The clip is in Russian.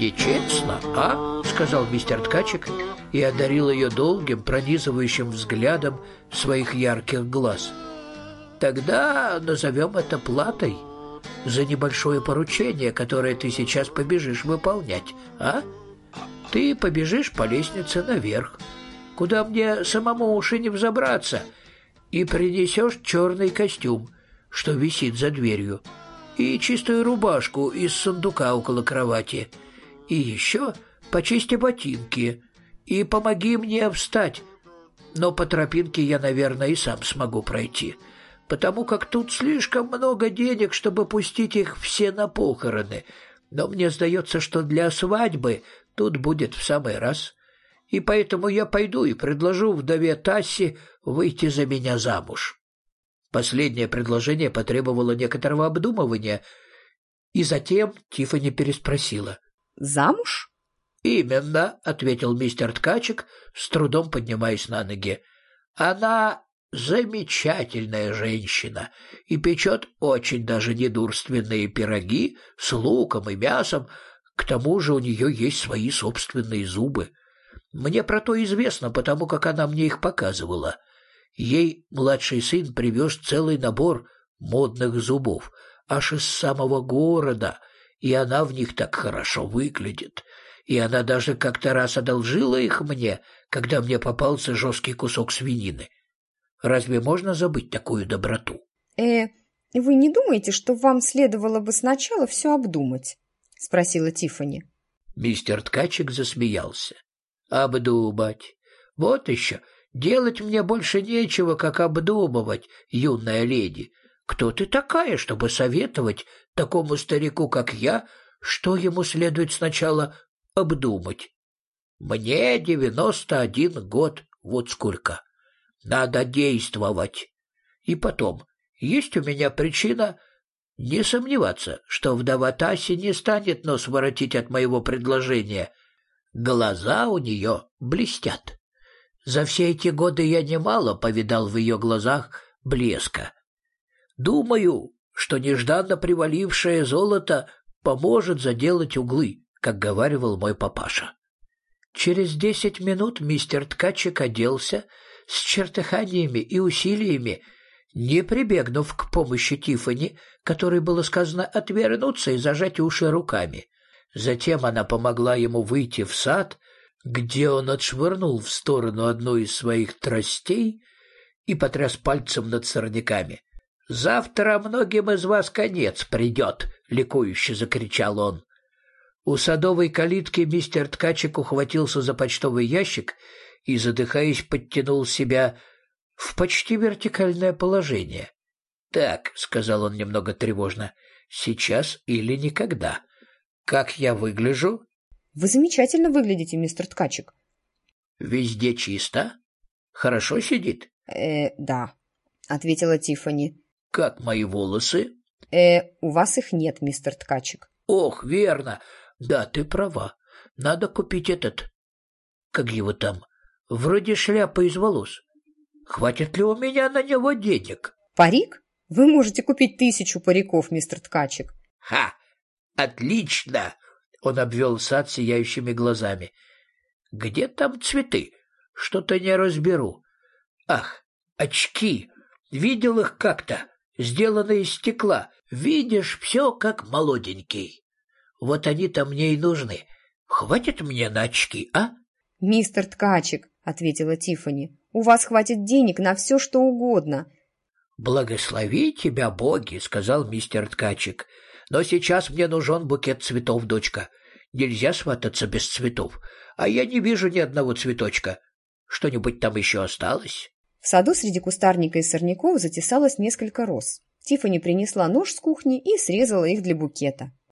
Нечестно, а? — сказал мистер Ткачик и одарил ее долгим, пронизывающим взглядом своих ярких глаз. Тогда назовем это платой за небольшое поручение, которое ты сейчас побежишь выполнять, а? Ты побежишь по лестнице наверх, куда мне самому уж и не взобраться, и принесешь черный костюм, что висит за дверью, и чистую рубашку из сундука около кровати, и еще почисти ботинки, и помоги мне встать. Но по тропинке я, наверное, и сам смогу пройти, потому как тут слишком много денег, чтобы пустить их все на похороны. Но мне сдается, что для свадьбы тут будет в самый раз. И поэтому я пойду и предложу вдове Тасси выйти за меня замуж». Последнее предложение потребовало некоторого обдумывания, и затем Тиффани переспросила. «Замуж?» «Именно», — ответил мистер Ткачик, с трудом поднимаясь на ноги. «Она замечательная женщина и печет очень даже недурственные пироги с луком и мясом. К тому же у нее есть свои собственные зубы. Мне про то известно, потому как она мне их показывала. Ей младший сын привез целый набор модных зубов, аж из самого города, и она в них так хорошо выглядит. И она даже как-то раз одолжила их мне, когда мне попался жесткий кусок свинины. Разве можно забыть такую доброту?» Вы не думаете, что вам следовало бы сначала все обдумать?» — спросила Тиффани. Мистер Ткачик засмеялся. «Обдумать? Вот еще! Делать мне больше нечего, как обдумывать, юная леди. Кто ты такая, чтобы советовать такому старику, как я, что ему следует сначала обдумать? Мне 91 год, вот сколько. Надо действовать. И потом, есть у меня причина не сомневаться, что вдова Тасси не станет нос воротить от моего предложения. Глаза у нее блестят. За все эти годы я немало повидал в ее глазах блеска. Думаю, что нежданно привалившее золото поможет заделать углы, как говаривал мой папаша». Через 10 минут мистер Ткачик оделся с чертыханиями и усилиями, не прибегнув к помощи Тиффани, которой было сказано отвернуться и зажать уши руками. Затем она помогла ему выйти в сад, где он отшвырнул в сторону одну из своих тростей и потряс пальцем над сорняками. «Завтра многим из вас конец придет!» — ликующе закричал он. У садовой калитки мистер Ткачик ухватился за почтовый ящик и, задыхаясь, подтянул себя в почти вертикальное положение. «Так», — сказал он немного тревожно, — «сейчас или никогда. Как я выгляжу?» «Вы замечательно выглядите, мистер Ткачик». «Везде чисто? Хорошо сидит?» Да», — ответила Тиффани. «Как мои волосы?» У вас их нет, мистер Ткачик». «Ох, верно. Да, ты права. Надо купить этот... Как его там? Вроде шляпы из волос. Хватит ли у меня на него денег?» «Парик? Вы можете купить 1000 париков, мистер Ткачик». «Ха! Отлично!» Он обвел сад сияющими глазами. «Где там цветы? Что-то не разберу. Ах, очки! Видел их как-то, сделанные из стекла. Видишь, все как молоденький. Вот они-то мне и нужны. Хватит мне на очки, а?» «Мистер Ткачик», — ответила Тиффани, — «у вас хватит денег на все, что угодно». «Благослови тебя, боги», — сказал мистер Ткачик. «Но сейчас мне нужен букет цветов, дочка. Нельзя свататься без цветов, а я не вижу ни одного цветочка. Что-нибудь там еще осталось?» В саду среди кустарника и сорняков затесалось несколько роз. Тиффани принесла нож с кухни и срезала их для букета.